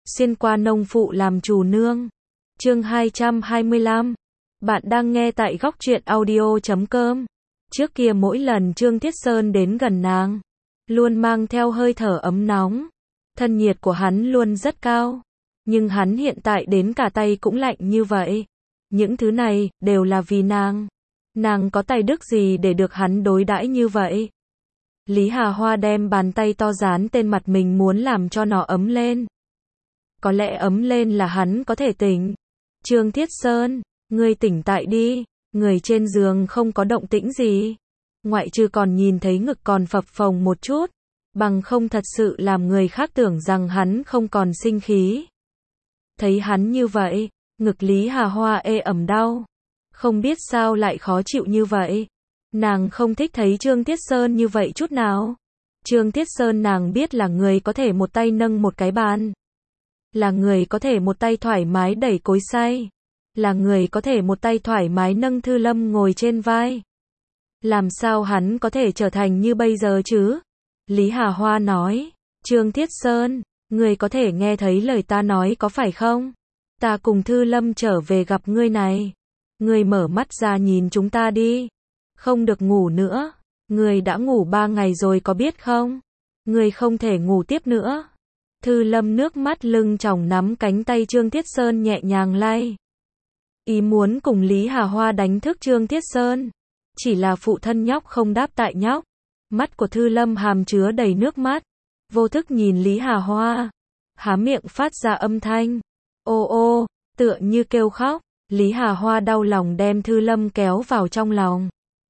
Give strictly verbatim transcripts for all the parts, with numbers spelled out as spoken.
Xuyên qua nông phụ làm chủ nương. Chương hai trăm hai mươi lăm. Bạn đang nghe tại góc truyện audio chấm com. Trước kia mỗi lần Trương Thiết Sơn đến gần nàng, luôn mang theo hơi thở ấm nóng. Thân nhiệt của hắn luôn rất cao. Nhưng hắn hiện tại đến cả tay cũng lạnh như vậy. Những thứ này, đều là vì nàng. Nàng có tài đức gì để được hắn đối đãi như vậy? Lý Hà Hoa đem bàn tay to dán tên mặt mình muốn làm cho nó ấm lên. Có lẽ ấm lên là hắn có thể tỉnh. Trương Thiết Sơn, ngươi tỉnh tại đi. Người trên giường không có động tĩnh gì. Ngoại trừ còn nhìn thấy ngực còn phập phồng một chút. Bằng không thật sự làm người khác tưởng rằng hắn không còn sinh khí. Thấy hắn như vậy, ngực Lý Hà Hoa ê ẩm đau. Không biết sao lại khó chịu như vậy. Nàng không thích thấy Trương Thiết Sơn như vậy chút nào. Trương Thiết Sơn nàng biết là người có thể một tay nâng một cái bàn. Là người có thể một tay thoải mái đẩy cối xay. Là người có thể một tay thoải mái nâng Thư Lâm ngồi trên vai. Làm sao hắn có thể trở thành như bây giờ chứ? Lý Hà Hoa nói, Trương Thiết Sơn, người có thể nghe thấy lời ta nói có phải không? Ta cùng Thư Lâm trở về gặp ngươi này. Ngươi mở mắt ra nhìn chúng ta đi. Không được ngủ nữa. Ngươi đã ngủ ba ngày rồi có biết không? Ngươi không thể ngủ tiếp nữa. Thư Lâm nước mắt lưng tròng nắm cánh tay Trương Thiết Sơn nhẹ nhàng lay. Ý muốn cùng Lý Hà Hoa đánh thức Trương Thiết Sơn. Chỉ là phụ thân nhóc không đáp tại nhóc. Mắt của Thư Lâm hàm chứa đầy nước mắt. Vô thức nhìn Lý Hà Hoa. Há miệng phát ra âm thanh. Ô ô, tựa như kêu khóc. Lý Hà Hoa đau lòng đem Thư Lâm kéo vào trong lòng.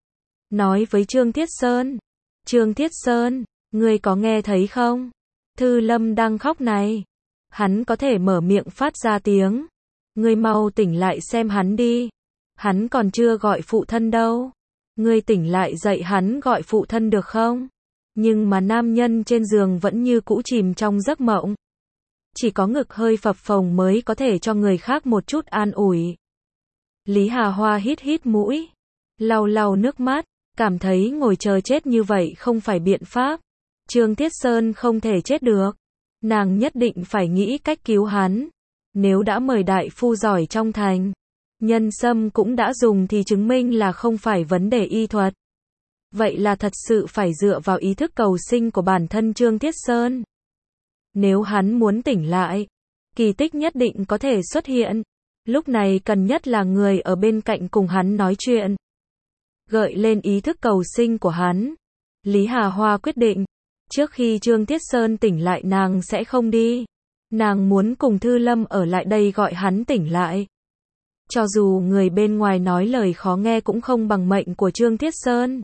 Nói với Trương Thiết Sơn. Trương Thiết Sơn, ngươi có nghe thấy không? Thư Lâm đang khóc này. Hắn có thể mở miệng phát ra tiếng. Ngươi mau tỉnh lại xem hắn đi. Hắn còn chưa gọi phụ thân đâu. Ngươi tỉnh lại dậy hắn gọi phụ thân được không? Nhưng mà nam nhân trên giường vẫn như cũ chìm trong giấc mộng. Chỉ có ngực hơi phập phồng mới có thể cho người khác một chút an ủi. Lý Hà Hoa hít hít mũi. Lau lau nước mắt. Cảm thấy ngồi chờ chết như vậy không phải biện pháp. Trương Thiết Sơn không thể chết được. Nàng nhất định phải nghĩ cách cứu hắn. Nếu đã mời đại phu giỏi trong thành, nhân sâm cũng đã dùng thì chứng minh là không phải vấn đề y thuật. Vậy là thật sự phải dựa vào ý thức cầu sinh của bản thân Trương Thiết Sơn. Nếu hắn muốn tỉnh lại, kỳ tích nhất định có thể xuất hiện. Lúc này cần nhất là người ở bên cạnh cùng hắn nói chuyện. Gợi lên ý thức cầu sinh của hắn. Lý Hà Hoa quyết định, trước khi Trương Thiết Sơn tỉnh lại nàng sẽ không đi. Nàng muốn cùng Thư Lâm ở lại đây gọi hắn tỉnh lại. Cho dù người bên ngoài nói lời khó nghe cũng không bằng mệnh của Trương Thiết Sơn.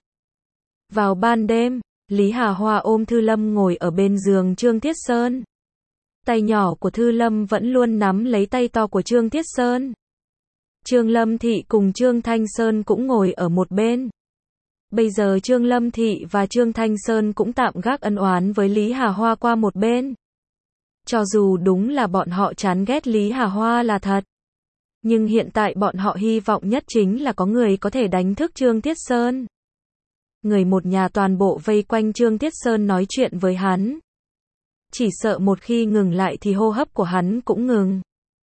Vào ban đêm, Lý Hà Hoa ôm Thư Lâm ngồi ở bên giường Trương Thiết Sơn. Tay nhỏ của Thư Lâm vẫn luôn nắm lấy tay to của Trương Thiết Sơn. Trương Lâm Thị cùng Trương Thanh Sơn cũng ngồi ở một bên. Bây giờ Trương Lâm Thị và Trương Thanh Sơn cũng tạm gác ân oán với Lý Hà Hoa qua một bên. Cho dù đúng là bọn họ chán ghét Lý Hà Hoa là thật. Nhưng hiện tại bọn họ hy vọng nhất chính là có người có thể đánh thức Trương Thiết Sơn. Người một nhà toàn bộ vây quanh Trương Thiết Sơn nói chuyện với hắn. Chỉ sợ một khi ngừng lại thì hô hấp của hắn cũng ngừng.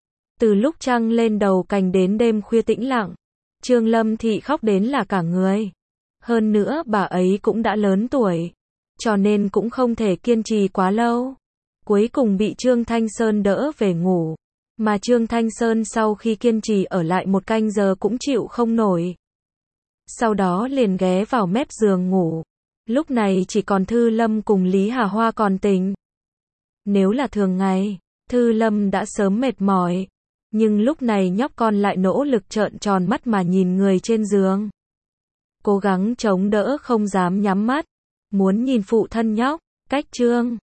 Từ lúc trăng lên đầu cành đến đêm khuya tĩnh lặng, Trương Lâm Thị khóc đến là cả người. Hơn nữa bà ấy cũng đã lớn tuổi, cho nên cũng không thể kiên trì quá lâu. Cuối cùng bị Trương Thanh Sơn đỡ về ngủ. Mà Trương Thanh Sơn sau khi kiên trì ở lại một canh giờ cũng chịu không nổi. Sau đó liền ghé vào mép giường ngủ. Lúc này chỉ còn Thư Lâm cùng Lý Hà Hoa còn tỉnh. Nếu là thường ngày, Thư Lâm đã sớm mệt mỏi. Nhưng lúc này nhóc con lại nỗ lực trợn tròn mắt mà nhìn người trên giường. Cố gắng chống đỡ không dám nhắm mắt. Muốn nhìn phụ thân nhóc. Cách Trương